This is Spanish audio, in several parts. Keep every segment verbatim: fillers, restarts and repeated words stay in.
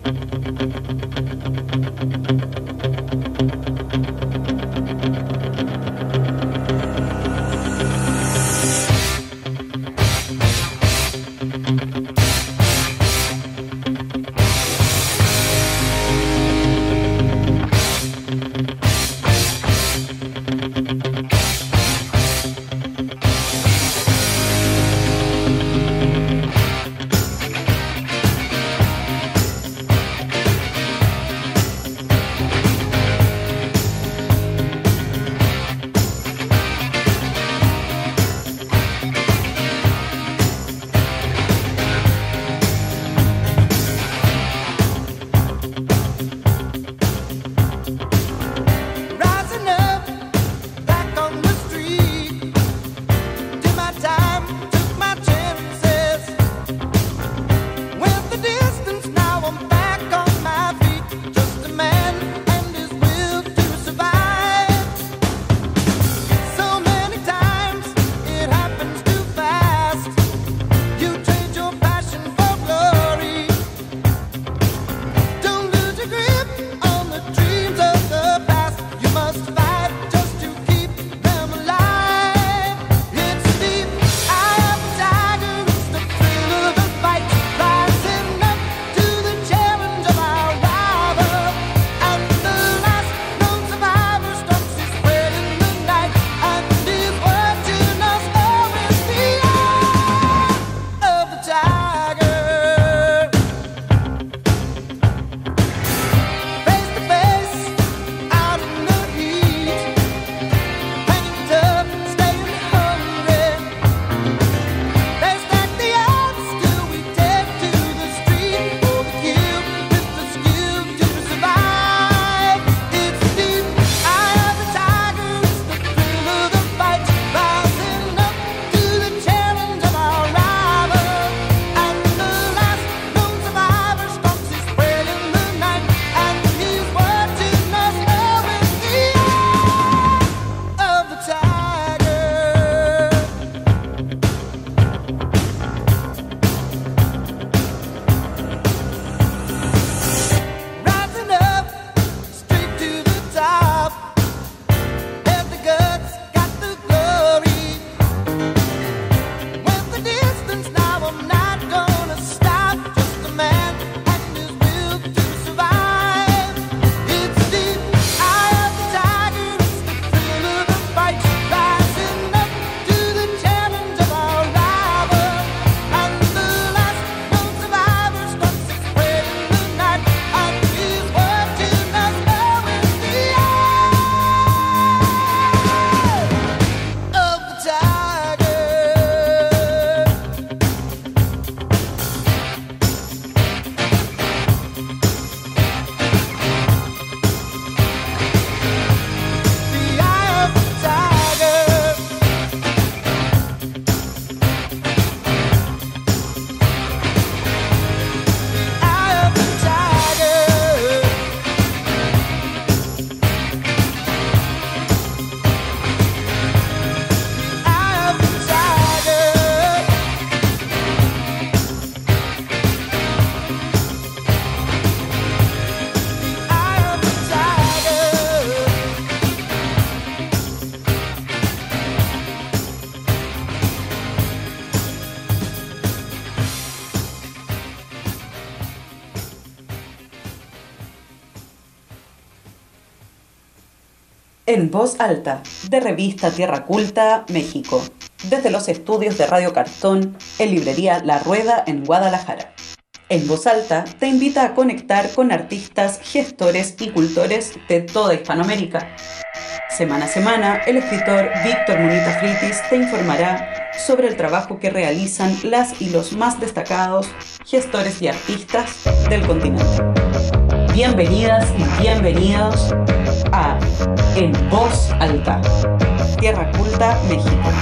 En Voz Alta, de Revista Tierra Culta, México, desde los estudios de Radio Cartón, en Librería La Rueda en Guadalajara. En Voz Alta te invita a conectar con artistas, gestores y cultores de toda Hispanoamérica. Semana a semana, el escritor Víctor Munita Fritis te informará sobre el trabajo que realizan las y los más destacados gestores y artistas del continente. Bienvenidas y bienvenidos a En Voz Alta, Tierra Culta, México.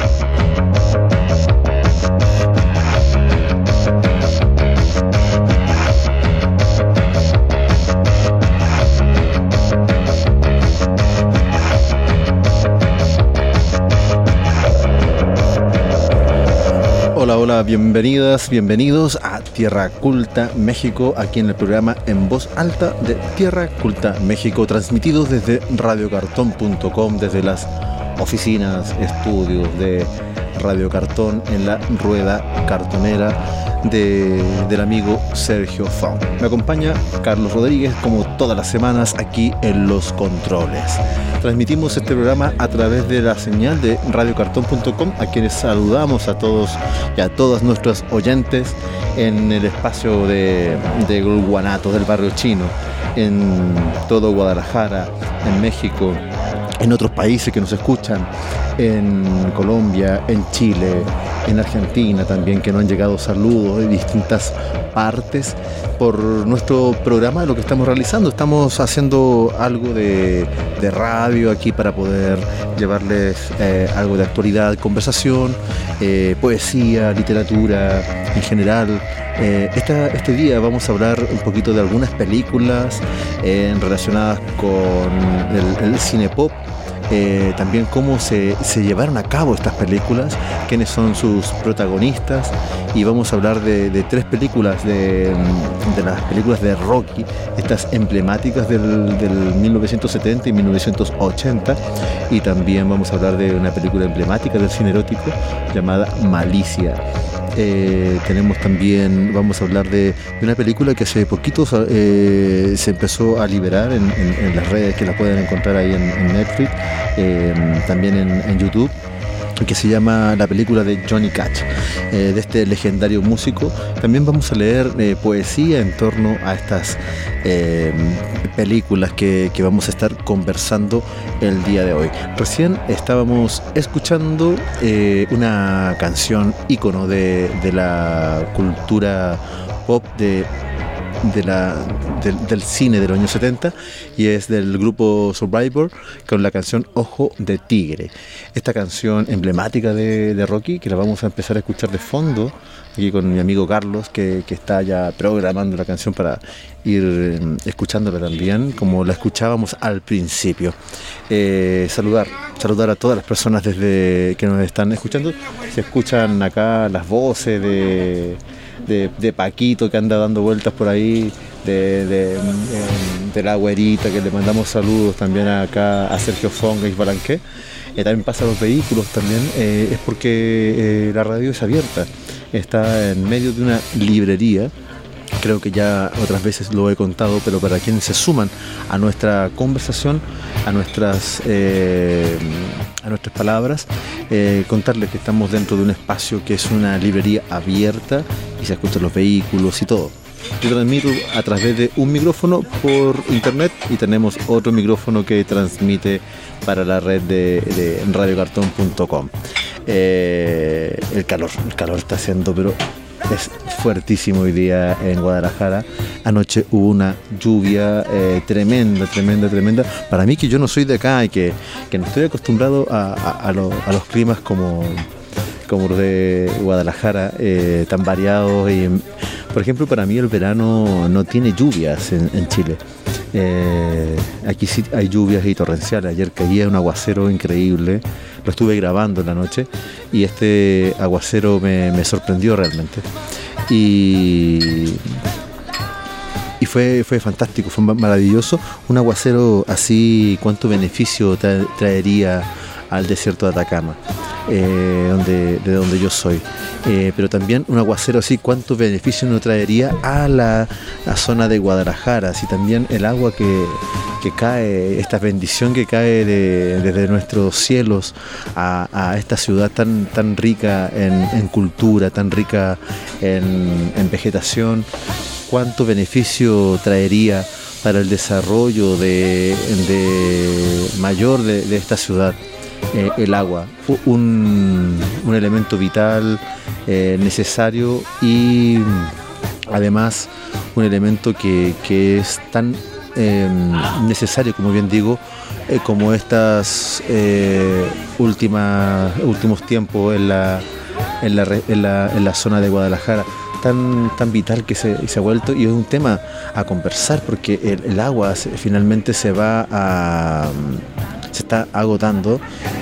Hola, hola, bienvenidas, bienvenidos a Tierra Culta México, aquí en el programa En Voz Alta de Tierra Culta México, transmitido desde radio cartón punto com, desde las oficinas, estudios de Radio Cartón en la rueda cartonera de, del amigo Sergio Fong. Me acompaña Carlos Rodríguez como todas las semanas aquí en Los Controles. Transmitimos este programa a través de la señal de radio cartón punto com, a quienes saludamos a todos y a todas nuestros oyentes en el espacio de, de Gulguanato, del barrio chino, en todo Guadalajara, en México, en otros países que nos escuchan, en Colombia, en Chile, en Argentina también, que nos han llegado saludos de distintas partes por nuestro programa, de lo que estamos realizando. Estamos haciendo algo de, de radio aquí para poder llevarles eh, algo de actualidad, conversación, eh, poesía, literatura en general. Eh, esta, este día vamos a hablar un poquito de algunas películas eh, relacionadas con el, el cine pop. Eh, también cómo se, se llevaron a cabo estas películas, quiénes son sus protagonistas, y vamos a hablar de, de tres películas, de, de las películas de Rocky, estas emblemáticas del, del mil novecientos setenta y mil novecientos ochenta, y también vamos a hablar de una película emblemática del cine erótico llamada Malicia. Eh, tenemos también, vamos a hablar de, de una película que hace poquito eh, se empezó a liberar en, en, en las redes, que la pueden encontrar ahí en, en Netflix, eh, también en, en YouTube, que se llama la película de Johnny Cash, eh, de este legendario músico. También vamos a leer eh, poesía en torno a estas eh, películas que, que vamos a estar conversando el día de hoy. Recién estábamos escuchando eh, una canción ícono de, de la cultura pop de De la, del, del cine de los años setenta, y es del grupo Survivor, con la canción Ojo de Tigre. Esta canción emblemática de, de Rocky, que la vamos a empezar a escuchar de fondo aquí con mi amigo Carlos, que, que está ya programando la canción para ir eh, escuchándola también como la escuchábamos al principio. Eh, saludar saludar a todas las personas desde que nos están escuchando. Se escuchan acá las voces de De, de Paquito, que anda dando vueltas por ahí, de, de, de, de la güerita, que le mandamos saludos también acá a Sergio Fong y Balanqué. Eh, también pasa los vehículos también, eh, es porque eh, la radio es abierta, está en medio de una librería. Creo que ya otras veces lo he contado, pero para quienes se suman a nuestra conversación, a nuestras eh, a nuestras palabras, eh, contarles que estamos dentro de un espacio que es una librería abierta y se escuchan los vehículos y todo. Yo transmito a través de un micrófono por internet y tenemos otro micrófono que transmite para la red de, de radio cartón punto com. Eh, el calor, el calor está haciendo, pero es fuertísimo hoy día en Guadalajara. Anoche hubo una lluvia eh, tremenda, tremenda, tremenda. Para mí, que yo no soy de acá y que, que no estoy acostumbrado a, a, a, lo, a los climas como, como los de Guadalajara, eh, tan variados. Y, por ejemplo, para mí el verano no tiene lluvias en, en Chile. Eh, aquí sí hay lluvias y torrenciales. Ayer caía un aguacero increíble, lo estuve grabando en la noche y este aguacero me, me sorprendió realmente, y, y fue, fue fantástico, fue maravilloso. Un aguacero así, ¿cuánto beneficio tra- traería al desierto de Atacama, eh, donde, de donde yo soy? Eh, pero también un aguacero así, ¿cuánto beneficio nos traería a la, la zona de Guadalajara? Así también el agua que, que cae, esta bendición que cae de, desde nuestros cielos a, a esta ciudad tan, tan rica en, en cultura, tan rica en, en vegetación, ¿cuánto beneficio traería para el desarrollo de, de mayor de, de esta ciudad? Eh, el agua, un, un elemento vital, eh, necesario, y además un elemento que, que es tan eh, necesario, como bien digo, eh, como estas eh, últimas, últimos tiempos en la, en, la, en, la, en la zona de Guadalajara. Tan, tan vital que se, se ha vuelto, y es un tema a conversar, porque el, el agua se, finalmente se va a se está agotando,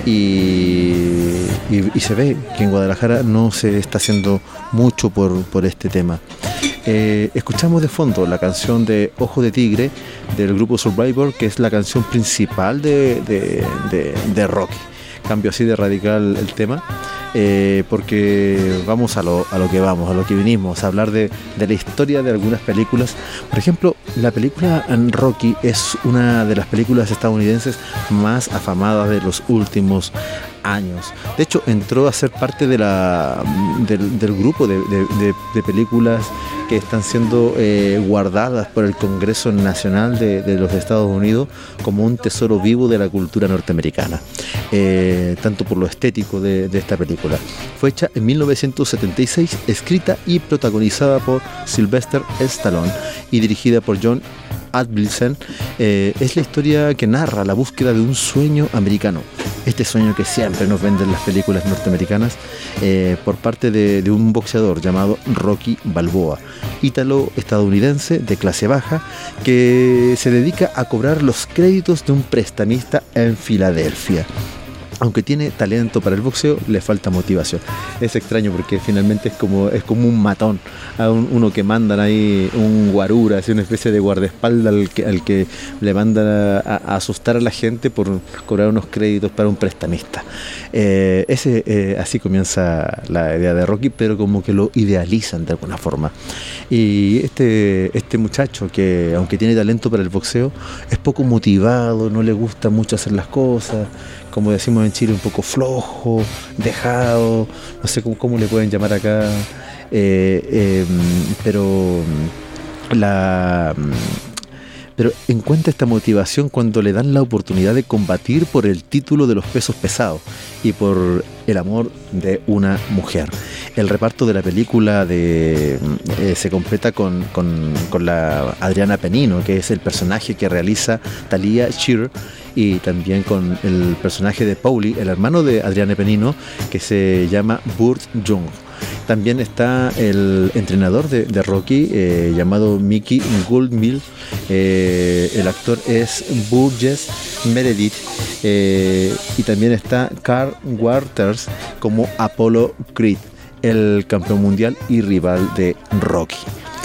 y, y, y se ve que en Guadalajara no se está haciendo mucho por, por este tema. Eh, escuchamos de fondo la canción de Ojo de Tigre del grupo Survivor, que es la canción principal de, de, de, de Rocky. Cambio así de radical el tema, eh, porque vamos a lo, a lo que vamos, a lo que vinimos, a hablar de, de la historia de algunas películas. Por ejemplo, la película Rocky es una de las películas estadounidenses más afamadas de los últimos años. De hecho, entró a ser parte de la, del, del grupo de, de, de, de películas que están siendo eh, guardadas por el Congreso Nacional de, de los Estados Unidos como un tesoro vivo de la cultura norteamericana, eh, tanto por lo estético de, de esta película. Fue hecha en mil novecientos setenta y seis, escrita y protagonizada por Sylvester Stallone y dirigida por John Avildsen. Eh, es la historia que narra la búsqueda de un sueño americano, este sueño que siempre nos venden las películas norteamericanas, eh, por parte de, de un boxeador llamado Rocky Balboa, ítalo-estadounidense de clase baja, que se dedica a cobrar los créditos de un prestamista en Filadelfia. Aunque tiene talento para el boxeo, le falta motivación. Es extraño porque finalmente es como, es como un matón, a un, uno que mandan ahí, un guarura, así una especie de guardaespaldas al que, al que le mandan a, a asustar a la gente por cobrar unos créditos para un prestamista. Eh, ese, eh, así comienza la idea de Rocky, pero como que lo idealizan de alguna forma. Y este, este muchacho, que aunque tiene talento para el boxeo, es poco motivado, no le gusta mucho hacer las cosas, como decimos en Chile, un poco flojo, dejado, no sé cómo, cómo le pueden llamar acá, eh, eh, pero la... pero encuentra esta motivación cuando le dan la oportunidad de combatir por el título de los pesos pesados y por el amor de una mujer. El reparto de la película de, eh, se completa con, con, con la Adriana Penino, que es el personaje que realiza Talia Shire, y también con el personaje de Paulie, el hermano de Adriana Penino, que se llama Burt Young. También está el entrenador de, de Rocky, eh, llamado Mickey Goldmill. Eh, el actor es Burgess Meredith. Eh, y también está Carl Walters como Apollo Creed, el campeón mundial y rival de Rocky.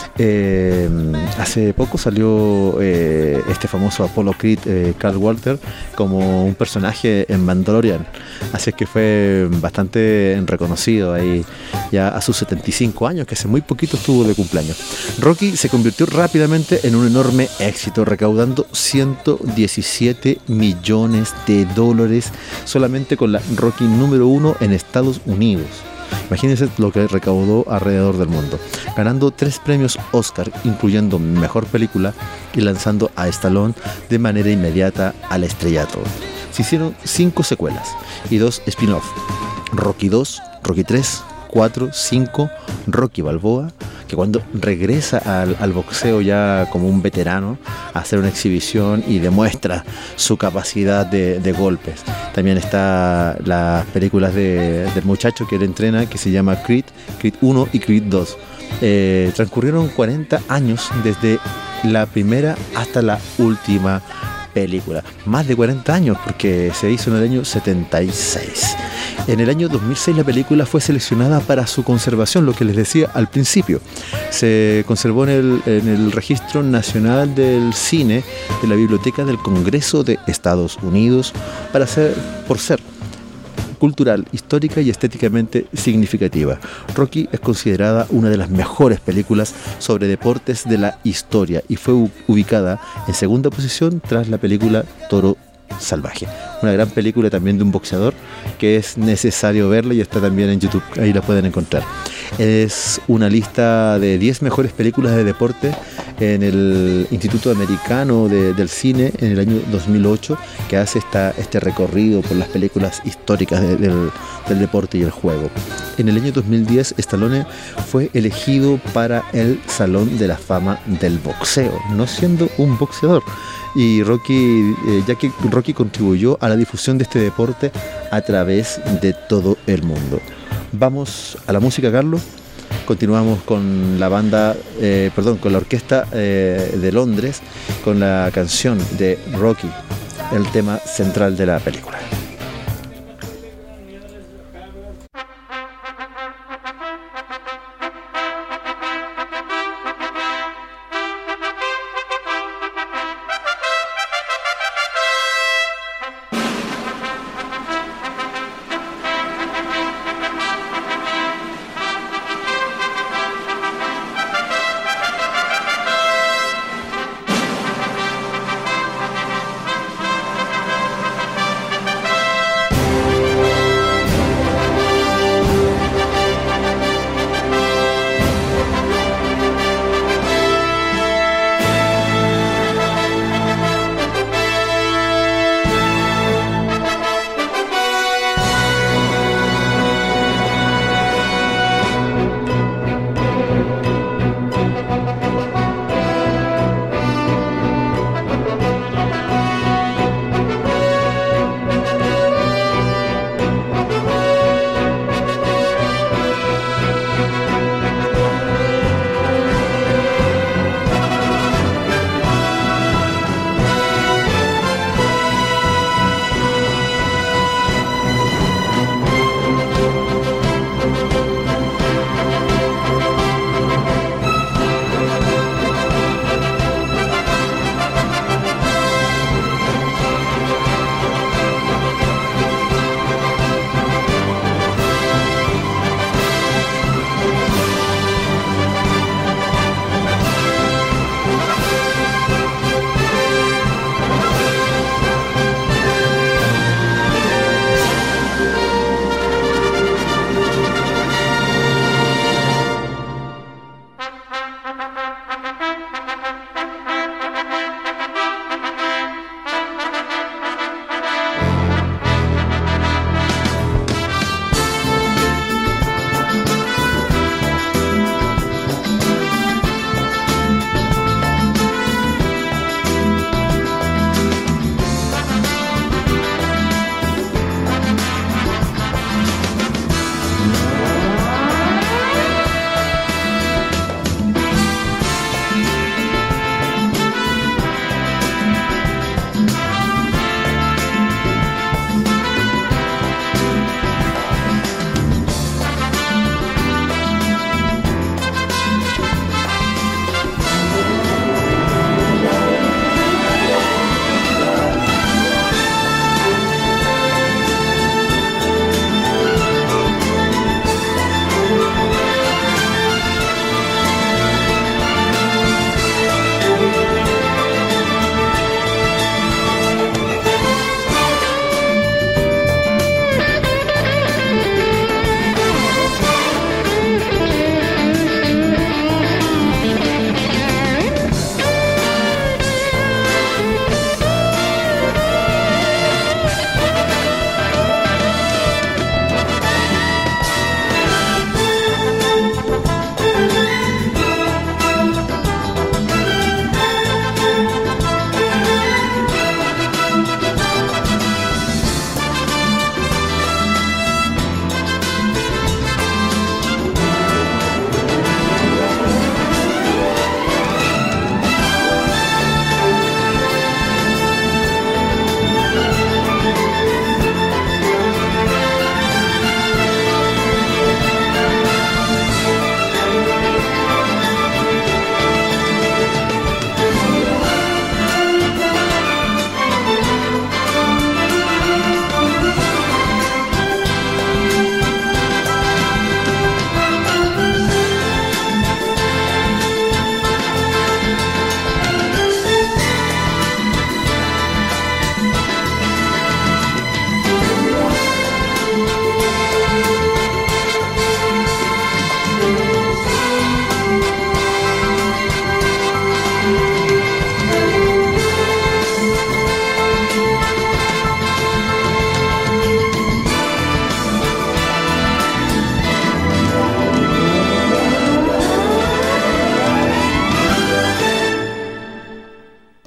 Eh, hace poco salió eh, este famoso Apollo Creed, eh, Carl Walter, como un personaje en Mandalorian, así que fue bastante reconocido ahí ya a sus setenta y cinco años, que hace muy poquito estuvo de cumpleaños. Rocky se convirtió rápidamente en un enorme éxito, recaudando ciento diecisiete millones de dólares solamente con la Rocky número uno en Estados Unidos. Imagínense lo que recaudó alrededor del mundo, ganando tres premios Oscar, incluyendo Mejor Película, y lanzando a Stallone de manera inmediata al estrellato. Se hicieron cinco secuelas y dos spin-off: Rocky dos, Rocky tres, cuatro, cinco, Rocky Balboa, que cuando regresa al, al boxeo ya como un veterano a hacer una exhibición y demuestra su capacidad de, de golpes. También está las películas de, del muchacho que él entrena, que se llama Creed, Creed uno y Creed dos. Eh, transcurrieron cuarenta años desde la primera hasta la última película. Más de cuarenta años, porque se hizo en el año setenta y seis. En el año dos mil seis la película fue seleccionada para su conservación, lo que les decía al principio. Se conservó en el, en el Registro Nacional del Cine de la Biblioteca del Congreso de Estados Unidos para ser, por ser cultural, histórica y estéticamente significativa. Rocky es considerada una de las mejores películas sobre deportes de la historia y fue ubicada en segunda posición tras la película Toro Salvaje, una gran película también de un boxeador que es necesario verla y está también en YouTube, ahí la pueden encontrar. Es una lista de diez mejores películas de deporte en el Instituto Americano de, del Cine en el año dos mil ocho, que hace esta, este recorrido por las películas históricas de, del, del deporte y el juego. En el año dos mil diez Stallone fue elegido para el Salón de la Fama del Boxeo, no siendo un boxeador. Y Rocky, eh, ya que Rocky contribuyó a la difusión de este deporte a través de todo el mundo. Vamos a la música, Carlos. Continuamos con la banda, eh, perdón, con la orquesta eh, de Londres, con la canción de Rocky, el tema central de la película.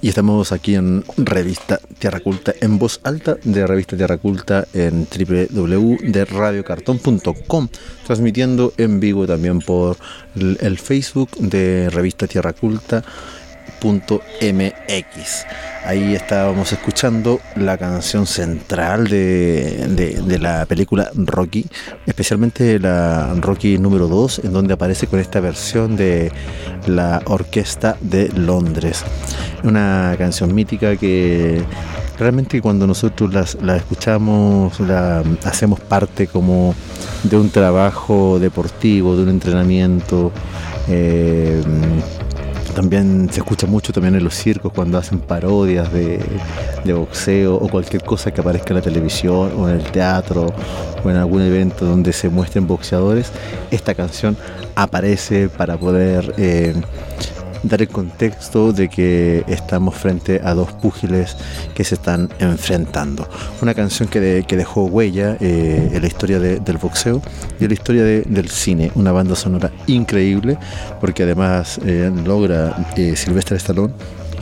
Y estamos aquí en Revista Tierra Culta, en voz alta de Revista Tierra Culta en doble u doble u doble u de radio cartón punto com, transmitiendo en vivo también por el, el Facebook de Revista Tierra Culta punto m x. Ahí estábamos escuchando la canción central de, de, de la película Rocky, especialmente la Rocky número dos, en donde aparece con esta versión de la Orquesta de Londres. Una canción mítica que realmente cuando nosotros las, la escuchamos, la hacemos parte como de un trabajo deportivo, de un entrenamiento. Eh, También se escucha mucho también en los circos cuando hacen parodias de, de boxeo o cualquier cosa que aparezca en la televisión o en el teatro o en algún evento donde se muestren boxeadores. Esta canción aparece para poder eh, dar el contexto de que estamos frente a dos púgiles que se están enfrentando. Una canción que, de, que dejó huella eh, en la historia de, del boxeo y en la historia de, del cine. Una banda sonora increíble, porque además eh, logra eh, Sylvester Stallone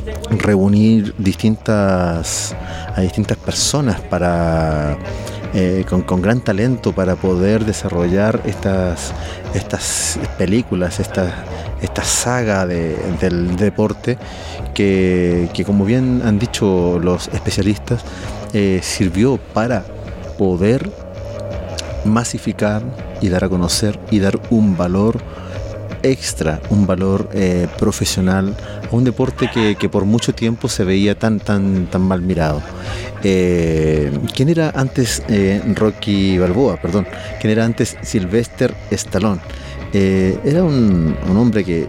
reunir distintas a distintas personas para eh, con, con gran talento para poder desarrollar estas estas películas, estas esta saga de, del deporte que, que, como bien han dicho los especialistas, eh, sirvió para poder masificar y dar a conocer y dar un valor extra, un valor eh, profesional a un deporte que, que por mucho tiempo se veía tan tan tan mal mirado. Eh, ¿Quién era antes eh, Rocky Balboa? Perdón, ¿quién era antes Sylvester Stallone? Eh, era un, un hombre que,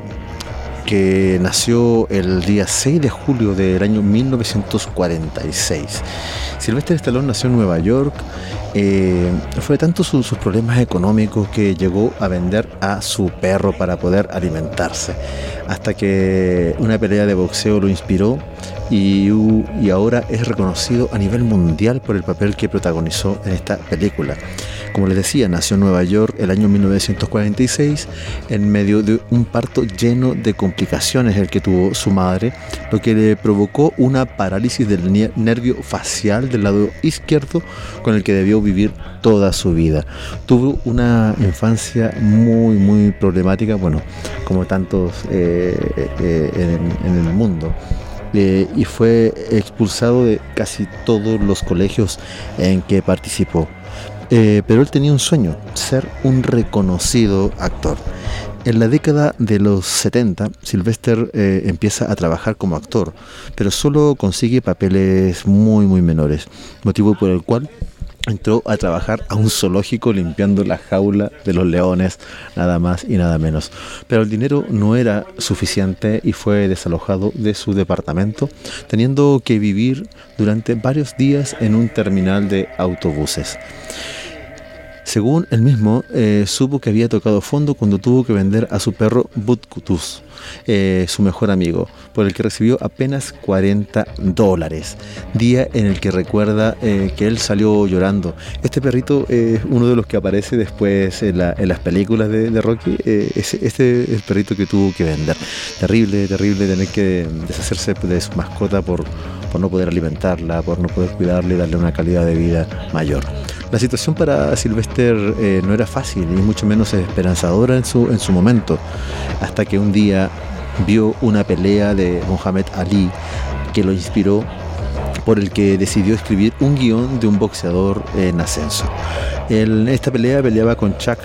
que nació el día seis de julio del año mil novecientos cuarenta y seis. Sylvester Stallone nació en Nueva York. Eh, fue tanto su, sus problemas económicos que llegó a vender a su perro para poder alimentarse, hasta que una pelea de boxeo lo inspiró y, y ahora es reconocido a nivel mundial por el papel que protagonizó en esta película. Como les decía, nació en Nueva York el año mil novecientos cuarenta y seis en medio de un parto lleno de complicaciones el que tuvo su madre, lo que le provocó una parálisis del nervio facial del lado izquierdo con el que debió vivir toda su vida. Tuvo una infancia muy muy problemática, bueno, como tantos eh, eh, en, en el mundo. Eh, y fue expulsado de casi todos los colegios en que participó. Eh, pero él tenía un sueño, ser un reconocido actor. En la década de los setenta, Sylvester eh, empieza a trabajar como actor, pero solo consigue papeles muy muy menores, motivo por el cual entró a trabajar a un zoológico limpiando la jaula de los leones, nada más y nada menos. Pero el dinero no era suficiente y fue desalojado de su departamento, teniendo que vivir durante varios días en un terminal de autobuses. Según él mismo, eh, supo que había tocado fondo cuando tuvo que vender a su perro Butkutus, eh, su mejor amigo, por el que recibió apenas cuarenta dólares, día en el que recuerda eh, que él salió llorando. Este perrito es eh, uno de los que aparece después en, la, en las películas de, de Rocky. Eh, ese, este es el perrito que tuvo que vender. Terrible, terrible tener que deshacerse de su mascota por, por no poder alimentarla, por no poder cuidarla y darle una calidad de vida mayor. La situación para Sylvester eh, no era fácil y mucho menos esperanzadora en su, en su momento, hasta que un día vio una pelea de Muhammad Ali que lo inspiró, por el que decidió escribir un guión de un boxeador en ascenso. En esta pelea peleaba con Chuck,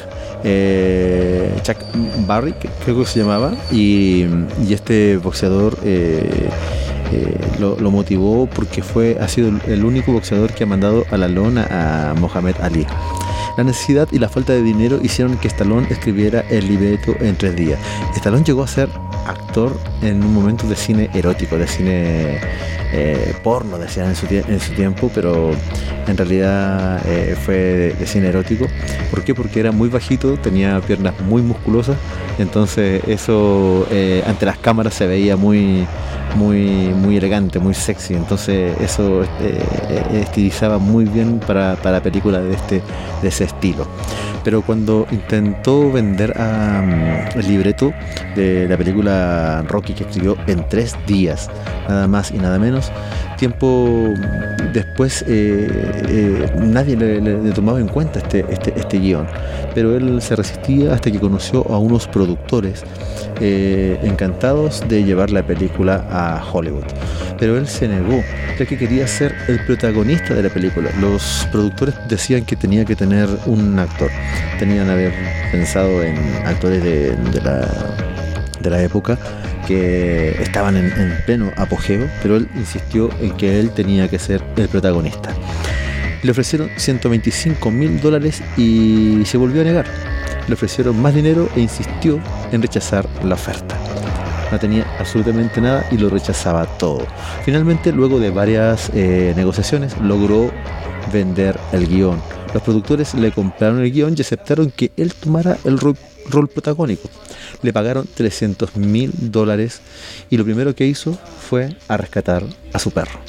eh, Chuck Barry, creo que se llamaba, y, y este boxeador eh, Eh, lo, lo motivó porque fue, ha sido el único boxeador que ha mandado a la lona a Muhammad Ali. La necesidad y la falta de dinero hicieron que Stallone escribiera el libreto en tres días. Stallone llegó a ser actor en un momento de cine erótico, de cine eh, porno, decían en su, en su tiempo, pero en realidad eh, fue de, de cine erótico. ¿Por qué? Porque era muy bajito, tenía piernas muy musculosas, entonces eso eh, ante las cámaras se veía muy muy, muy elegante, muy sexy. Entonces eso eh, estilizaba muy bien para, para películas de, este, de ese estilo. Pero cuando intentó vender a, um, el libreto de la película Rocky, que escribió en tres días, nada más y nada menos, tiempo después eh, eh, nadie le, le, le tomaba en cuenta este, este, este guión, pero él se resistía hasta que conoció a unos productores eh, encantados de llevar la película a Hollywood. Pero él se negó, ya que quería ser el protagonista de la película. Los productores decían que tenía que tener un actor. Tenían haber pensado en actores de, de, la, de la época que estaban en, en pleno apogeo, pero él insistió en que él tenía que ser el protagonista. Le ofrecieron ciento veinticinco mil dólares y se volvió a negar. Le ofrecieron más dinero e insistió en rechazar la oferta. No tenía absolutamente nada y lo rechazaba todo. Finalmente, luego de varias eh, negociaciones, logró vender el guión. Los productores le compraron el guión y aceptaron que él tomara el rol, rol protagónico. Le pagaron trescientos mil dólares y lo primero que hizo fue a rescatar a su perro.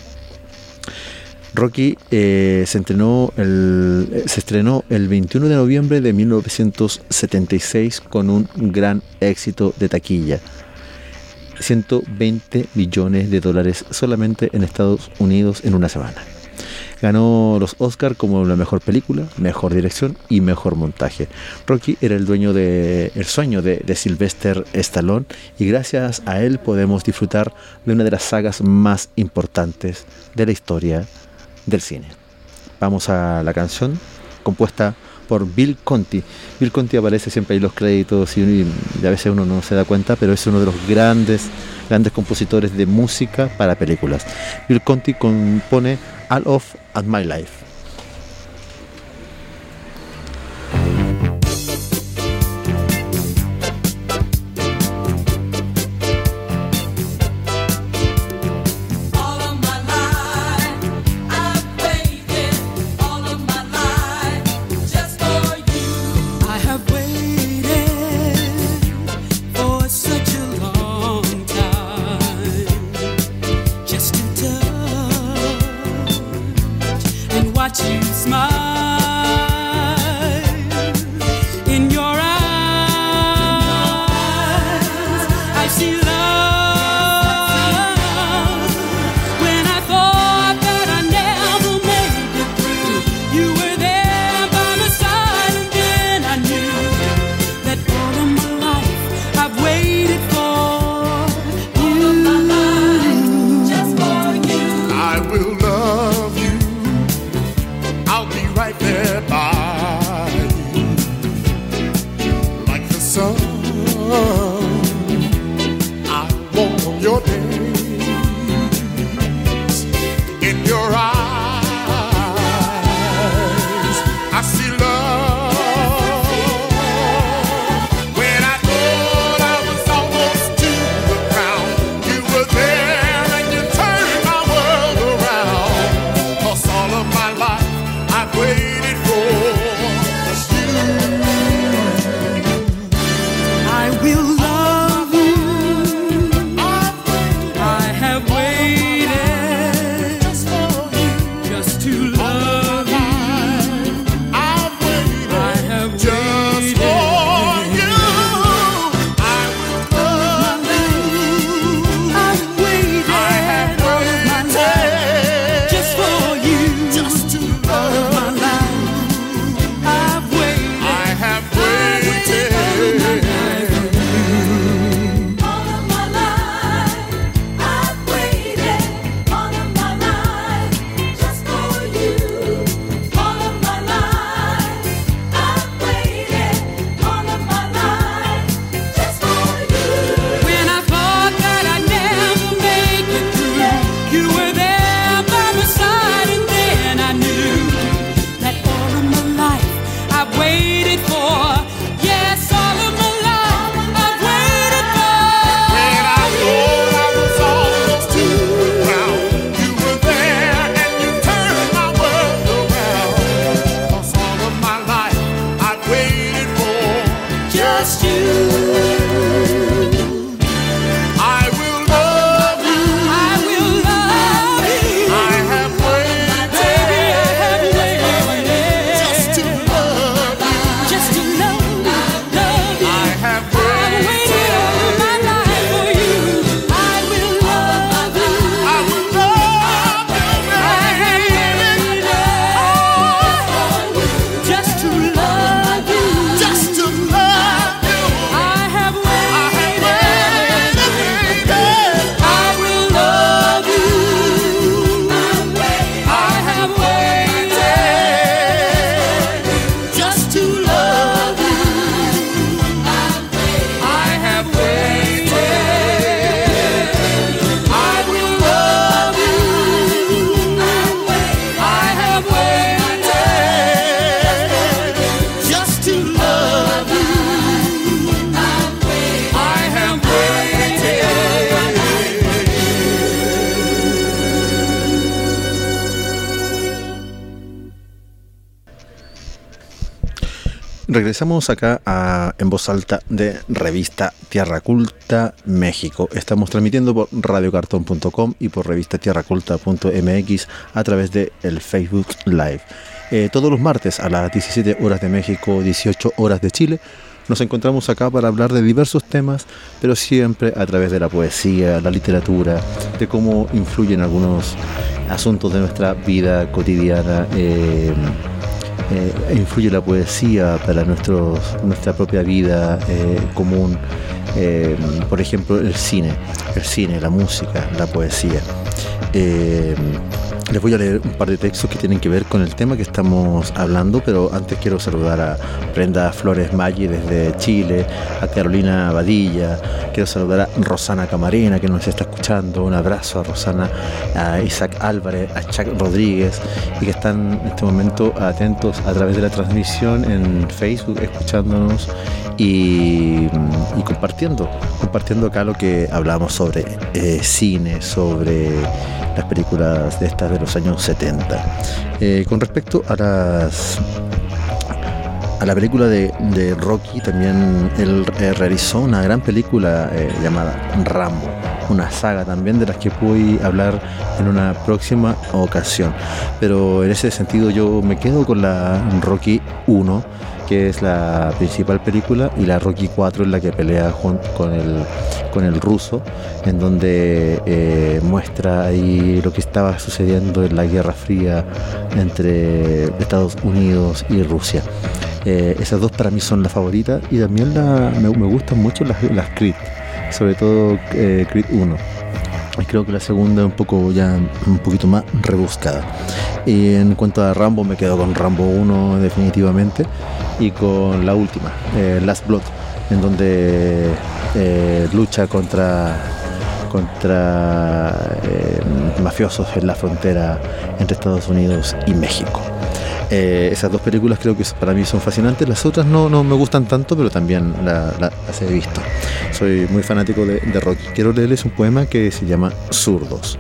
Rocky eh, se, entrenó el, se estrenó el veintiuno de noviembre de mil novecientos setenta y seis con un gran éxito de taquilla. ciento veinte millones de dólares solamente en Estados Unidos en una semana. Ganó los Oscar como la mejor película, mejor dirección y mejor montaje. Rocky era el dueño de el sueño de, de Sylvester Stallone y gracias a él podemos disfrutar de una de las sagas más importantes de la historia del cine. Vamos a la canción compuesta por Bill Conti. Bill Conti aparece siempre ahí en los créditos y, y a veces uno no se da cuenta, pero es uno de los grandes, grandes compositores de música para películas. Bill Conti compone All of at My Life. Watch Regresamos acá a En Voz Alta de Revista Tierra Culta México. Estamos transmitiendo por radio cartón punto com y por revista tierra culta punto m x a través de el Facebook Live. Eh, todos los martes a las diecisiete horas de México, dieciocho horas de Chile, nos encontramos acá para hablar de diversos temas, pero siempre a través de la poesía, la literatura, de cómo influyen algunos asuntos de nuestra vida cotidiana. Eh, Eh, influye la poesía para nuestros, nuestra propia vida eh, común, eh, por ejemplo el cine, el cine, la música, la poesía. Eh, les voy a leer un par de textos que tienen que ver con el tema que estamos hablando, pero antes quiero saludar a Brenda Flores Maggi desde Chile, a Carolina Badilla, quiero saludar a Rosana Camarena que nos está escuchando, un abrazo a Rosana, a Isaac Álvarez, a Chuck Rodríguez, y que están en este momento atentos a través de la transmisión en Facebook, escuchándonos y, y compartiendo, compartiendo acá lo que hablamos sobre eh, cine, sobre las películas de estas de los años setenta. Eh, con respecto a las a la película de, de Rocky, también él eh, realizó una gran película eh, llamada Rambo, una saga también de las que voy a hablar en una próxima ocasión, pero en ese sentido yo me quedo con la Rocky uno, que es la principal película, y la Rocky cuatro es la que pelea junto con el, con el ruso, en donde eh, muestra ahí lo que estaba sucediendo en la Guerra Fría entre Estados Unidos y Rusia. Eh, esas dos para mí son las favoritas, y también la, me, me gustan mucho las, las Creed, sobre todo eh, Creed uno. Y creo que la segunda es un poco ya un poquito más rebuscada. Y en cuanto a Rambo, me quedo con Rambo uno definitivamente, y con la última, eh, Last Blood, en donde eh, lucha contra contra eh, mafiosos en la frontera entre Estados Unidos y México. Eh, esas dos películas creo que para mí son fascinantes. Las otras no, no me gustan tanto, pero también la, la, las he visto. Soy muy fanático de, de Rocky. Quiero leerles un poema que se llama Zurdos.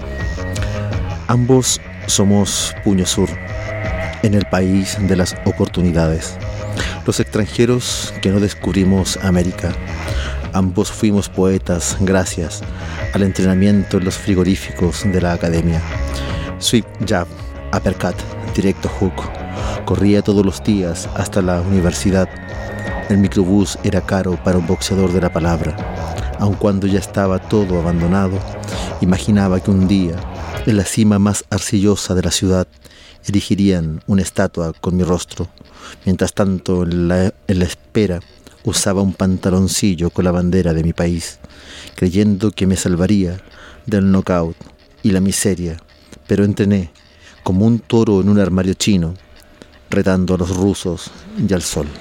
Ambos somos Puño Sur, en el país de las oportunidades. Los extranjeros que no descubrimos América. Ambos fuimos poetas gracias al entrenamiento en los frigoríficos de la academia. Sweep, jab, uppercut, directo hook. Corría todos los días hasta la universidad. El microbús era caro para un boxeador de la palabra. Aun cuando ya estaba todo abandonado, imaginaba que un día, en la cima más arcillosa de la ciudad, erigirían una estatua con mi rostro. Mientras tanto, en la, en la espera, usaba un pantaloncillo con la bandera de mi país, creyendo que me salvaría del knockout y la miseria, pero entrené como un toro en un armario chino, retando a los rusos y al sol.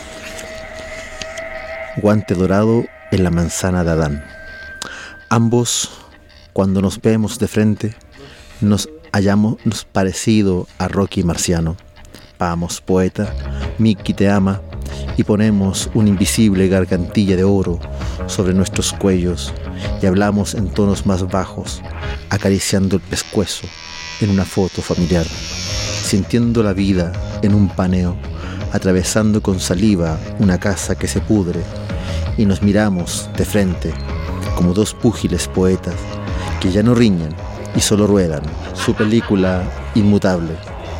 Guante dorado en la manzana de Adán. Ambos, cuando nos vemos de frente, nos hallamos parecido a Rocky Marciano. Vamos, poeta, Mickey te ama, y ponemos una invisible gargantilla de oro sobre nuestros cuellos y hablamos en tonos más bajos, acariciando el pescuezo en una foto familiar, sintiendo la vida en un paneo, atravesando con saliva una casa que se pudre, y nos miramos de frente como dos púgiles poetas que ya no riñen y solo ruedan su película inmutable.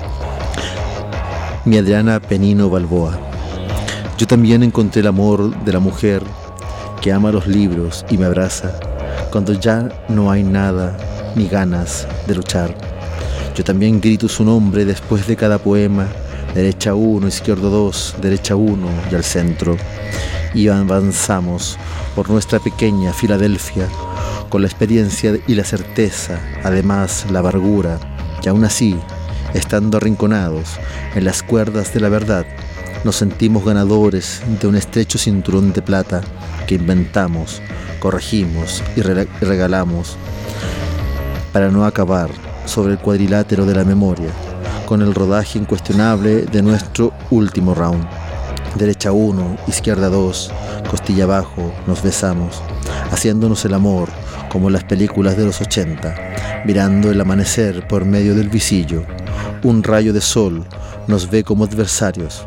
Mi Adriana Penino Balboa. Yo también encontré el amor de la mujer que ama los libros y me abraza cuando ya no hay nada ni ganas de luchar. Yo también grito su nombre después de cada poema, derecha uno, izquierdo dos, derecha uno y al centro. Y avanzamos por nuestra pequeña Filadelfia con la experiencia y la certeza, además la amargura, y aún así, estando arrinconados en las cuerdas de la verdad, nos sentimos ganadores de un estrecho cinturón de plata que inventamos, corregimos y regalamos para no acabar sobre el cuadrilátero de la memoria con el rodaje incuestionable de nuestro último round. Derecha uno, izquierda dos, costilla abajo, nos besamos, haciéndonos el amor como en las películas de los ochenta, mirando el amanecer por medio del visillo. Un rayo de sol nos ve como adversarios,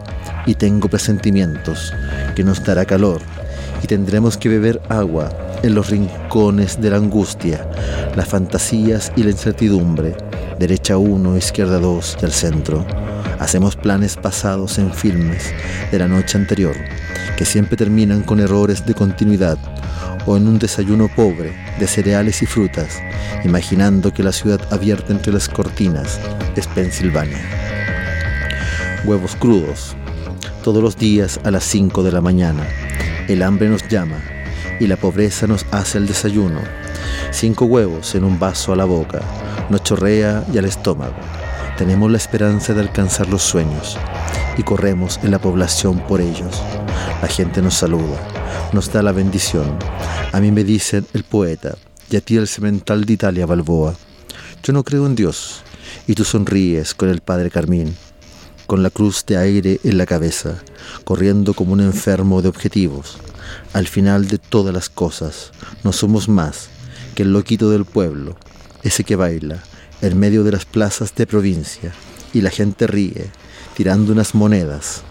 y tengo presentimientos que nos dará calor y tendremos que beber agua en los rincones de la angustia, las fantasías y la incertidumbre, derecha uno, izquierda dos y al centro. Hacemos planes basados en filmes de la noche anterior, que siempre terminan con errores de continuidad, o en un desayuno pobre de cereales y frutas, imaginando que la ciudad abierta entre las cortinas es Pensilvania. Huevos crudos, todos los días a las cinco de la mañana. El hambre nos llama y la pobreza nos hace el desayuno. Cinco huevos en un vaso a la boca, nos chorrea y al estómago. Tenemos la esperanza de alcanzar los sueños y corremos en la población por ellos. La gente nos saluda, nos da la bendición. A mí me dicen el poeta y a ti el semental de Italia Balboa. Yo no creo en Dios y tú sonríes con el padre Carmín, con la cruz de aire en la cabeza, corriendo como un enfermo de objetivos. Al final de todas las cosas, no somos más que el loquito del pueblo, ese que baila en medio de las plazas de provincia y la gente ríe, tirando unas monedas.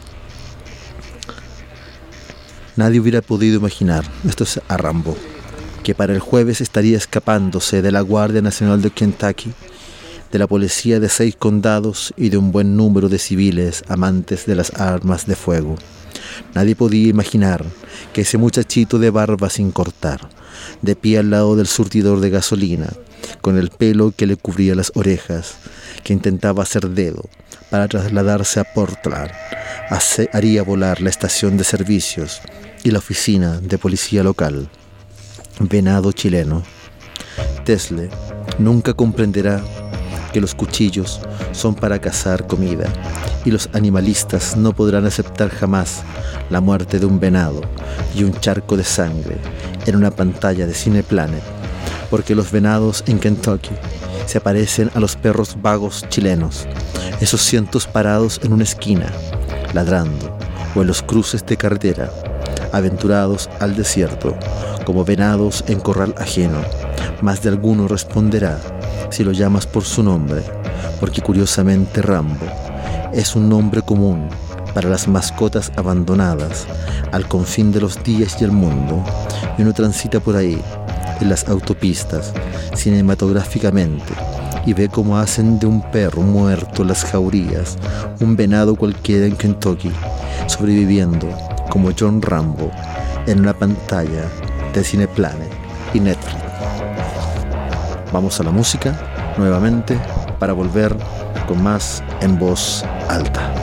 Nadie hubiera podido imaginar, esto es a Rambo, que para el jueves estaría escapándose de la Guardia Nacional de Kentucky, de la policía de seis condados y de un buen número de civiles amantes de las armas de fuego. Nadie podía imaginar que ese muchachito de barba sin cortar, de pie al lado del surtidor de gasolina, con el pelo que le cubría las orejas, que intentaba hacer dedo para trasladarse a Portland, hace, haría volar la estación de servicios y la oficina de policía local. Venado chileno. Tesle nunca comprenderá que los cuchillos son para cazar comida y los animalistas no podrán aceptar jamás la muerte de un venado y un charco de sangre en una pantalla de Cineplanet, porque los venados en Kentucky se parecen a los perros vagos chilenos, esos cientos parados en una esquina, ladrando, o en los cruces de carretera, aventurados al desierto, como venados en corral ajeno. Más de alguno responderá si lo llamas por su nombre, porque curiosamente Rambo es un nombre común para las mascotas abandonadas al confín de los días y el mundo, y uno transita por ahí, en las autopistas, cinematográficamente, y ve cómo hacen de un perro muerto en las jaurías un venado cualquiera en Kentucky, sobreviviendo como John Rambo en una pantalla de Cineplanet y Netflix. Vamos a la música nuevamente para volver con más En Voz Alta.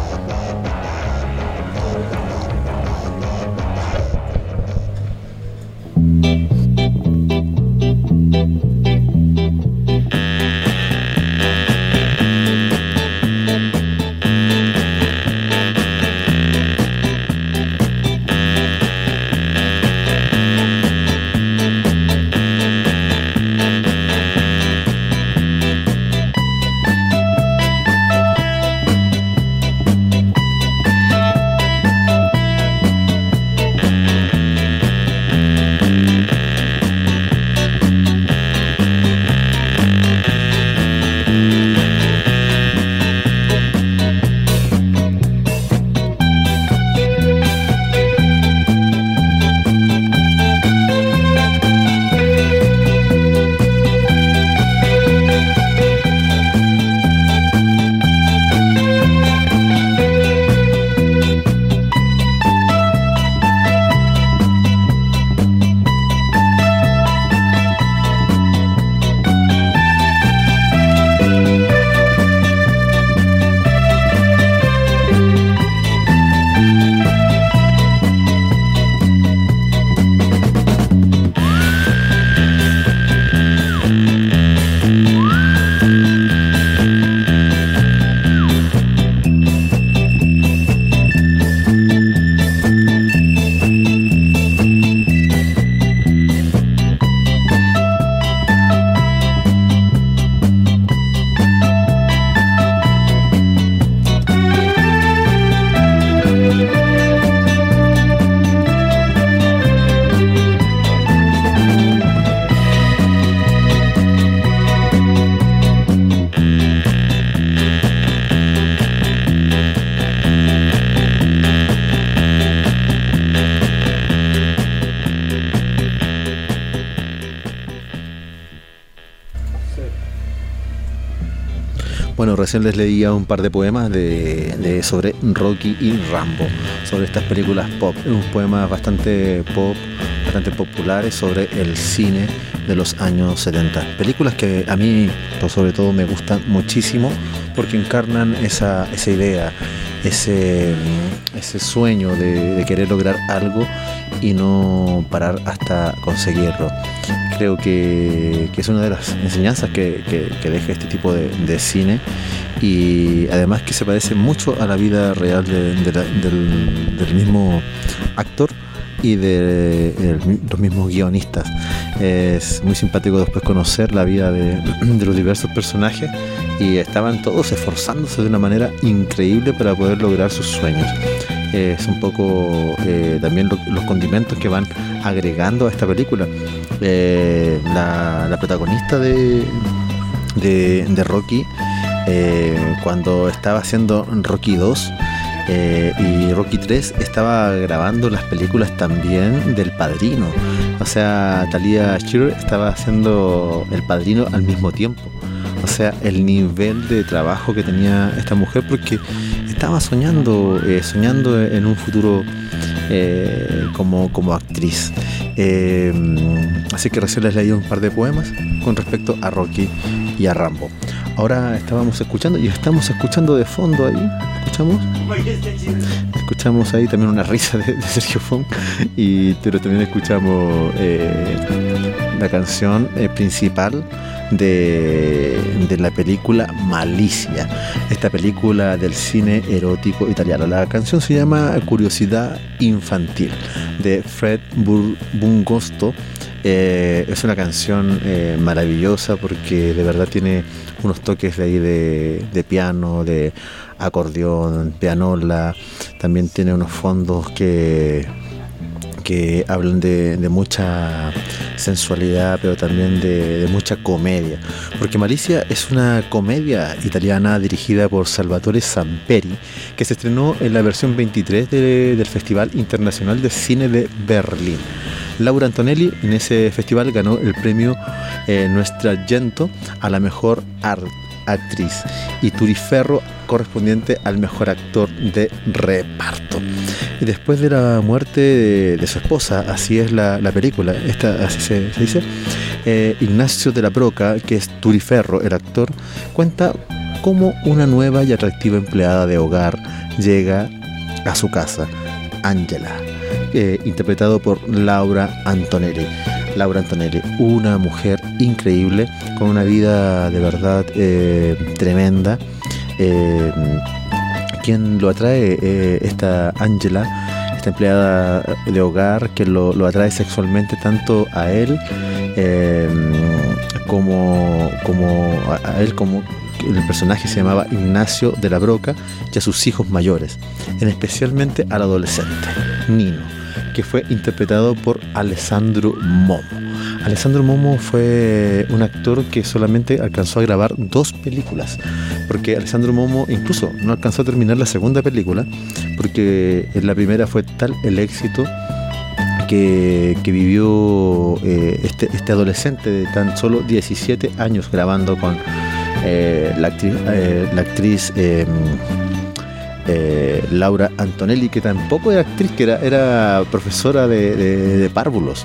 Bueno, recién les leía un par de poemas de, de sobre Rocky y Rambo, sobre estas películas pop, unos poemas bastante pop, bastante populares sobre el cine de los años setenta. Películas que a mí, sobre todo, me gustan muchísimo porque encarnan esa, esa idea, ese, ese sueño de, de querer lograr algo y no parar hasta conseguirlo. Creo que, que es una de las enseñanzas que, que, que deja este tipo de, de cine, y además que se parece mucho a la vida real de, de la, del, del mismo actor y de, de los mismos guionistas. Es muy simpático después conocer la vida de, de los diversos personajes, y estaban todos esforzándose de una manera increíble para poder lograr sus sueños. Es un poco eh, también lo, los condimentos que van agregando a esta película. Eh, la, la protagonista de, de, de Rocky, eh, cuando estaba haciendo Rocky dos eh, y Rocky tres, estaba grabando las películas también del Padrino. O sea, Talia Shire estaba haciendo El Padrino al mismo tiempo. O sea, el nivel de trabajo que tenía esta mujer, porque estaba soñando, eh, soñando en un futuro eh, como, como actriz. Eh, así que recién les leí un par de poemas con respecto a Rocky y a Rambo. Ahora estábamos escuchando, y estamos escuchando de fondo ahí, ¿escuchamos? Escuchamos ahí también una risa de, de Sergio Funk, y, pero también escuchamos eh, la canción eh, principal de, de la película Malicia, esta película del cine erótico italiano. La canción se llama Curiosidad Infantil, de Fred Bungosto. Eh, es una canción eh, maravillosa porque de verdad tiene unos toques de ahí de, de piano, de acordeón, pianola. También tiene unos fondos que que hablan de, de mucha sensualidad, pero también de, de mucha comedia, porque Malicia es una comedia italiana dirigida por Salvatore Samperi, que se estrenó en la versión veintitrés de, del Festival Internacional de Cine de Berlín. Laura Antonelli en ese festival ganó el premio eh, Nuestra Argento a la mejor art actriz, y Turiferro correspondiente al mejor actor de reparto. Y después de la muerte de, de su esposa, así es la, la película, esta, así se, se dice, eh, Ignacio de la Broca, que es Turiferro, el actor, cuenta cómo una nueva y atractiva empleada de hogar llega a su casa, Angela, eh, interpretado por Laura Antonelli. Laura Antonelli, una mujer increíble, con una vida de verdad eh, tremenda. Eh, quien lo atrae, eh, esta Angela, esta empleada de hogar, que lo, lo atrae sexualmente tanto a él eh, como, como a, a él como el personaje se llamaba Ignacio de la Broca, y a sus hijos mayores, en especialmente al adolescente Nino, que fue interpretado por Alessandro Momo. Alessandro Momo fue un actor que solamente alcanzó a grabar dos películas, porque Alessandro Momo incluso no alcanzó a terminar la segunda película, porque en la primera fue tal el éxito que, que vivió eh, este, este adolescente de tan solo diecisiete años grabando con eh, la actriz, eh, la actriz eh, Eh, Laura Antonelli, que tampoco era actriz, que era, era profesora de, de, de párvulos.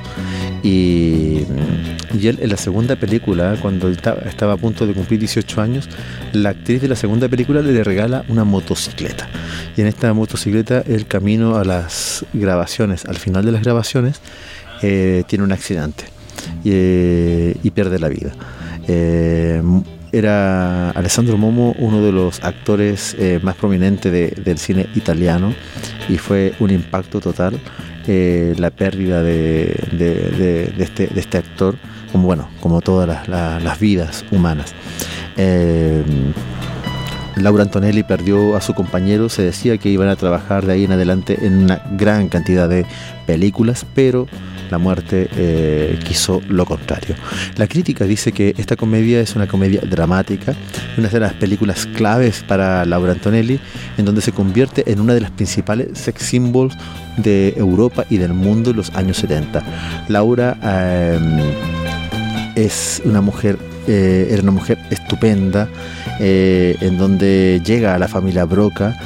Y, y él en la segunda película, cuando estaba, estaba a punto de cumplir dieciocho años, la actriz de la segunda película le regala una motocicleta. Y en esta motocicleta, el camino a las grabaciones, al final de las grabaciones, eh, tiene un accidente y, eh, y pierde la vida. Eh, Era Alessandro Momo uno de los actores eh, más prominentes de, del cine italiano, y fue un impacto total eh, la pérdida de, de, de, de, este, de este actor, como bueno, como todas las, las, las vidas humanas. Eh, Laura Antonelli perdió a su compañero, se decía que iban a trabajar de ahí en adelante en una gran cantidad de películas, pero la muerte eh, quiso lo contrario. La crítica dice que esta comedia es una comedia dramática, una de las películas claves para Laura Antonelli, en donde se convierte en una de las principales sex symbols de Europa y del mundo en los años setenta. Laura eh, es una mujer eh, era una mujer estupenda, eh, en donde llega a la familia Broca,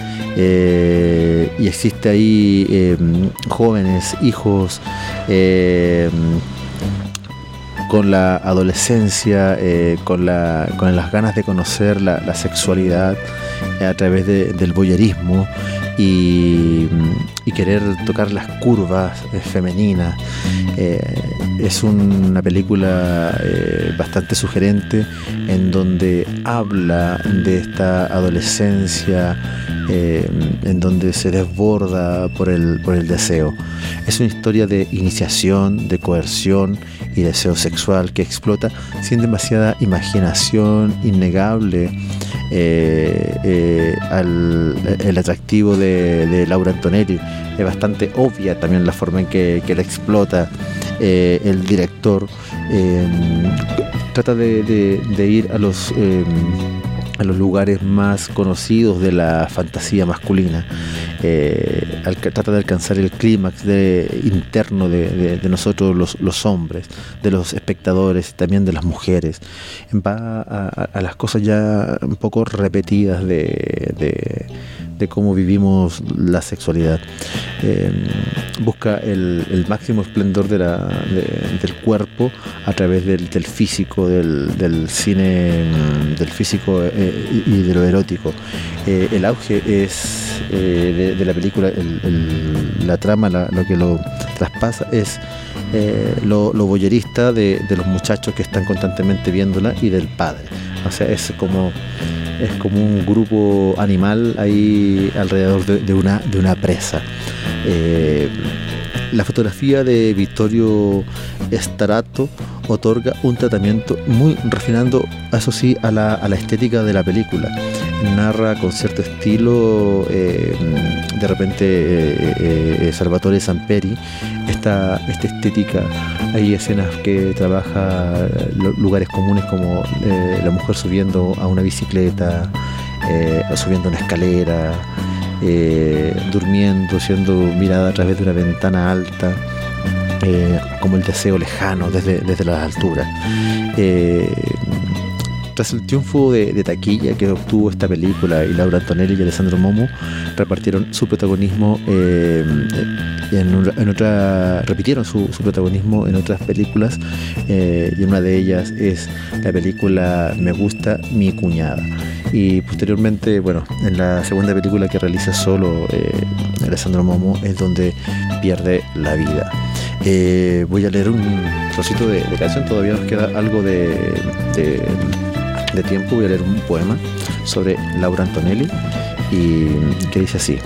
eh, y existe ahí eh, jóvenes, hijos, eh, con la adolescencia, eh, con, la, con las ganas de conocer la, la sexualidad eh, a través de, del voyerismo y, y querer tocar las curvas eh, femeninas. Eh, es un, una película eh, bastante sugerente, en donde habla de esta adolescencia, eh, en donde se desborda por el, por el deseo. Es una historia de iniciación, de coerción y deseo sexual que explota sin demasiada imaginación, innegable eh, eh, al, el atractivo de, de Laura Antonelli. Es bastante obvia también la forma en que, que la explota eh, el director. Eh, trata de, de, de ir a los eh, a los lugares más conocidos de la fantasía masculina. Eh, al, trata de alcanzar el clímax de, interno de, de, de nosotros los, los hombres, de los espectadores y también de las mujeres. Va a, a las cosas ya un poco repetidas de, de, de cómo vivimos la sexualidad. Eh, busca el, el máximo esplendor de la, de, del cuerpo a través del, del físico, del, del cine, del físico eh, y de lo erótico. Eh, el auge es eh, de, de la película, el, el, la trama, la, lo que lo traspasa es eh, lo, lo voyerista de, de los muchachos que están constantemente viéndola y del padre. O sea, es como es como un grupo animal ahí alrededor de, de, una, de una presa. Eh, la fotografía de Vittorio Starato otorga un tratamiento muy refinando, eso sí, a la, a la estética de la película. Narra con cierto estilo, eh, de repente eh, eh, Salvatore Samperi, esta, esta estética. Hay escenas que trabaja lugares comunes como eh, la mujer subiendo a una bicicleta, eh, subiendo una escalera, eh, durmiendo, siendo mirada a través de una ventana alta, eh, como el deseo lejano desde, desde las alturas. Eh, Tras el triunfo de, de taquilla que obtuvo esta película, y Laura Antonelli y Alessandro Momo repartieron su protagonismo eh, en, en otra, repitieron su, su protagonismo en otras películas, eh, y una de ellas es la película Me gusta mi cuñada. Y posteriormente, bueno, en la segunda película que realiza solo eh, Alessandro Momo es donde pierde la vida. Eh, voy a leer un trocito de, de canción, todavía nos queda algo de, de de tiempo. Voy a leer un poema sobre Laura Antonelli y que dice así: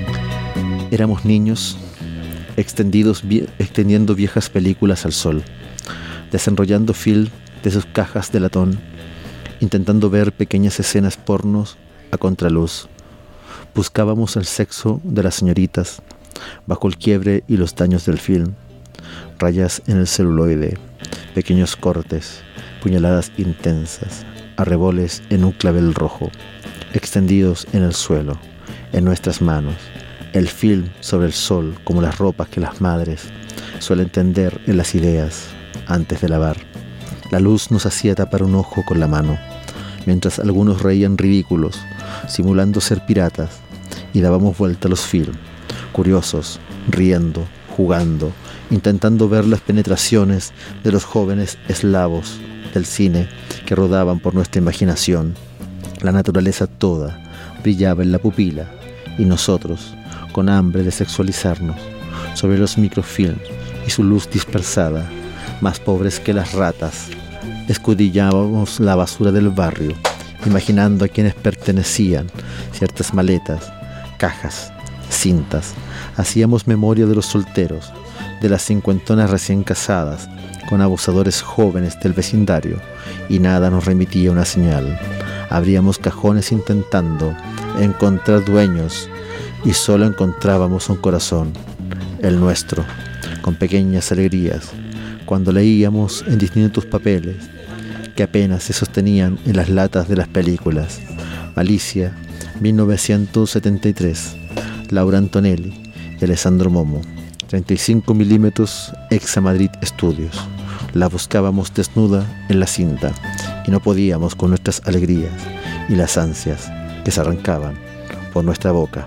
éramos niños extendidos, vie- extendiendo viejas películas al sol, desenrollando film de sus cajas de latón, intentando ver pequeñas escenas pornos a contraluz. Buscábamos el sexo de las señoritas bajo el quiebre y los daños del film, rayas en el celuloide, pequeños cortes, puñaladas intensas, arreboles en un clavel rojo, extendidos en el suelo, en nuestras manos, el film sobre el sol como las ropas que las madres suelen tender en las ideas antes de lavar. La luz nos hacía tapar un ojo con la mano, mientras algunos reían ridículos, simulando ser piratas, y dábamos vuelta a los film, curiosos, riendo, jugando, intentando ver las penetraciones de los jóvenes eslavos del cine que rodaban por nuestra imaginación. La naturaleza toda brillaba en la pupila, y nosotros, con hambre de sexualizarnos, sobre los microfilms y su luz dispersada, más pobres que las ratas, escudillábamos la basura del barrio, imaginando a quienes pertenecían ciertas maletas, cajas, cintas. Hacíamos memoria de los solteros, de las cincuentonas recién casadas, con abusadores jóvenes del vecindario, y nada nos remitía una señal. Abríamos cajones intentando encontrar dueños, y solo encontrábamos un corazón, el nuestro, con pequeñas alegrías, cuando leíamos en distintos papeles que apenas se sostenían en las latas de las películas. Malicia, mil novecientos setenta y tres, Laura Antonelli y Alessandro Momo, treinta y cinco milímetros, Exa Madrid Estudios. La buscábamos desnuda en la cinta y no podíamos con nuestras alegrías y las ansias que se arrancaban por nuestra boca.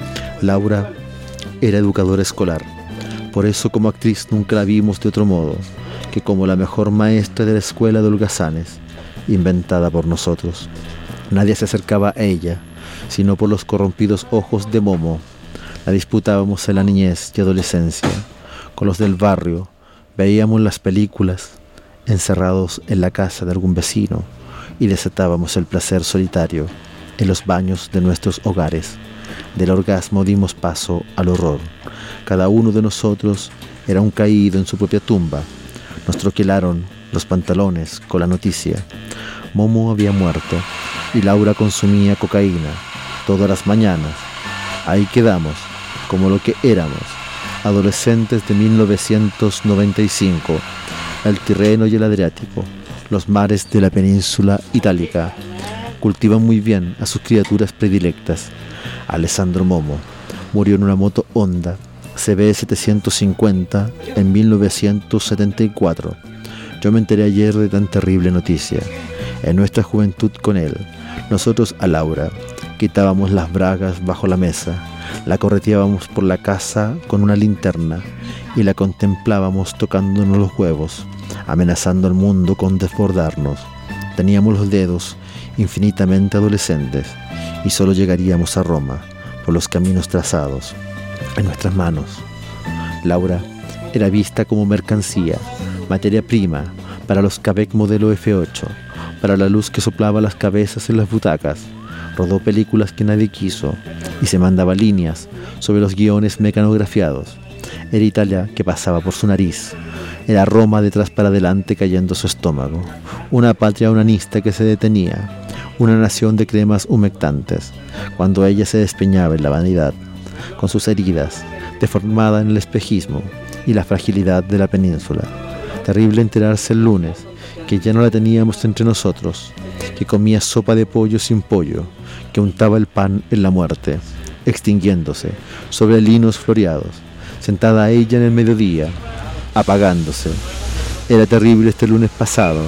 Laura era educadora escolar, por eso como actriz nunca la vimos de otro modo que como la mejor maestra de la escuela de holgazanes, inventada por nosotros. Nadie se acercaba a ella, sino por los corrompidos ojos de Momo. La disputábamos en la niñez y adolescencia, con los del barrio. Veíamos las películas, encerrados en la casa de algún vecino, y desatábamos el placer solitario en los baños de nuestros hogares. Del orgasmo dimos paso al horror. Cada uno de nosotros era un caído en su propia tumba. Nos troquelaron los pantalones con la noticia. Momo había muerto y Laura consumía cocaína todas las mañanas. Ahí quedamos, como lo que éramos, adolescentes de mil novecientos noventa y cinco, el Tirreno y el Adriático, los mares de la península itálica. Cultivan muy bien a sus criaturas predilectas. Alessandro Momo murió en una moto Honda C B setecientos cincuenta en mil novecientos setenta y cuatro. Yo me enteré ayer de tan terrible noticia. En nuestra juventud con él, nosotros a Laura quitábamos las bragas bajo la mesa, la correteábamos por la casa con una linterna y la contemplábamos tocándonos los huevos, amenazando al mundo con desbordarnos. Teníamos los dedos infinitamente adolescentes y solo llegaríamos a Roma por los caminos trazados en nuestras manos. Laura era vista como mercancía, materia prima para los Quebec modelo F ocho, para la luz que soplaba las cabezas en las butacas. Rodó películas que nadie quiso y se mandaba líneas sobre los guiones mecanografiados. Era Italia que pasaba por su nariz. Era Roma detrás para adelante cayendo su estómago. Una patria unanista que se detenía. Una nación de cremas humectantes. Cuando ella se despeñaba en la vanidad, con sus heridas, deformada en el espejismo y la fragilidad de la península. Terrible enterarse el lunes que ya no la teníamos entre nosotros, que comía sopa de pollo sin pollo, que untaba el pan en la muerte, extinguiéndose sobre linos floreados, sentada ella en el mediodía, apagándose. Era terrible este lunes pasado,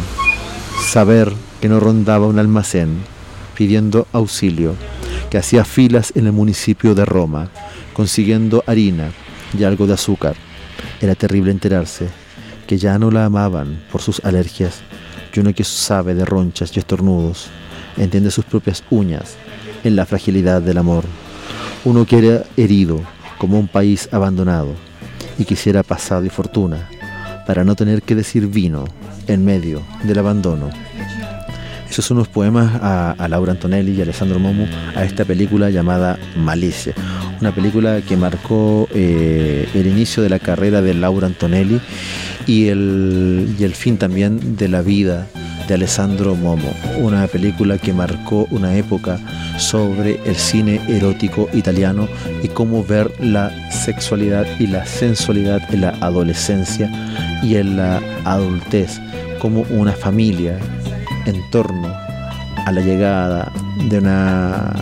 saber que no rondaba un almacén pidiendo auxilio, que hacía filas en el municipio de Roma, consiguiendo harina y algo de azúcar. Era terrible enterarse que ya no la amaban por sus alergias, y uno que sabe de ronchas y estornudos, entiende sus propias uñas en la fragilidad del amor. Uno que era herido como un país abandonado y quisiera pasado y fortuna para no tener que decir vino en medio del abandono. Esos son unos poemas a, a Laura Antonelli y a Alessandro Momo a esta película llamada Malicia, una película que marcó eh, el inicio de la carrera de Laura Antonelli y el, y el fin también de la vida de Alessandro Momo, una película que marcó una época sobre el cine erótico italiano y cómo ver la sexualidad y la sensualidad en la adolescencia y en la adultez, como una familia en torno a la llegada de una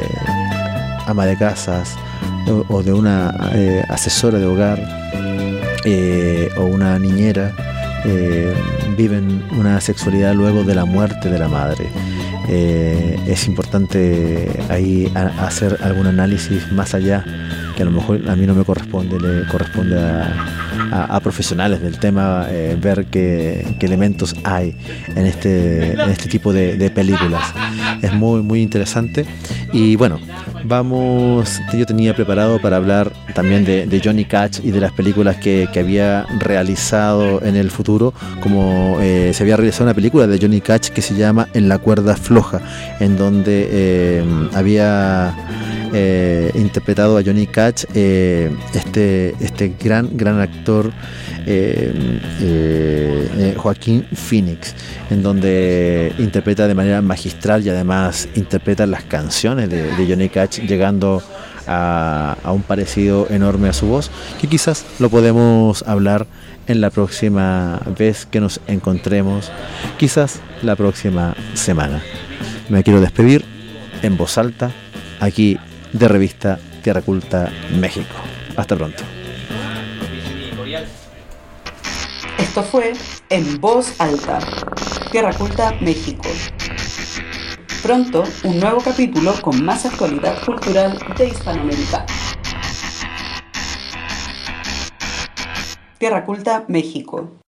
eh, ama de casas o, o de una eh, asesora de hogar eh, o una niñera eh, viven una sexualidad luego de la muerte de la madre. Eh, es importante ahí a, hacer algún análisis más allá, que a lo mejor a mí no me corresponde, le corresponde a, a, a profesionales del tema, eh, ver qué, qué elementos hay en este, en este tipo de, de películas. Es muy, muy interesante. Y bueno, vamos, yo tenía preparado para hablar también de, de Johnny Cash y de las películas que, que había realizado en el futuro, como eh, se había realizado una película de Johnny Cash que se llama En la cuerda floja, en donde eh, había eh, interpretado a Johnny Cash eh, este, este gran, gran actor eh, eh, eh, Joaquín Phoenix, en donde interpreta de manera magistral y además interpreta las canciones de, de Johnny Cash, llegando a, a un parecido enorme a su voz, que quizás lo podemos hablar en la próxima vez que nos encontremos, quizás la próxima semana. Me quiero despedir en voz alta, aquí de Revista Tierra Culta México. Hasta pronto. Esto fue En voz alta. Tierra Culta, México. Pronto, un nuevo capítulo con más actualidad cultural de Hispanoamérica. Tierra Culta, México.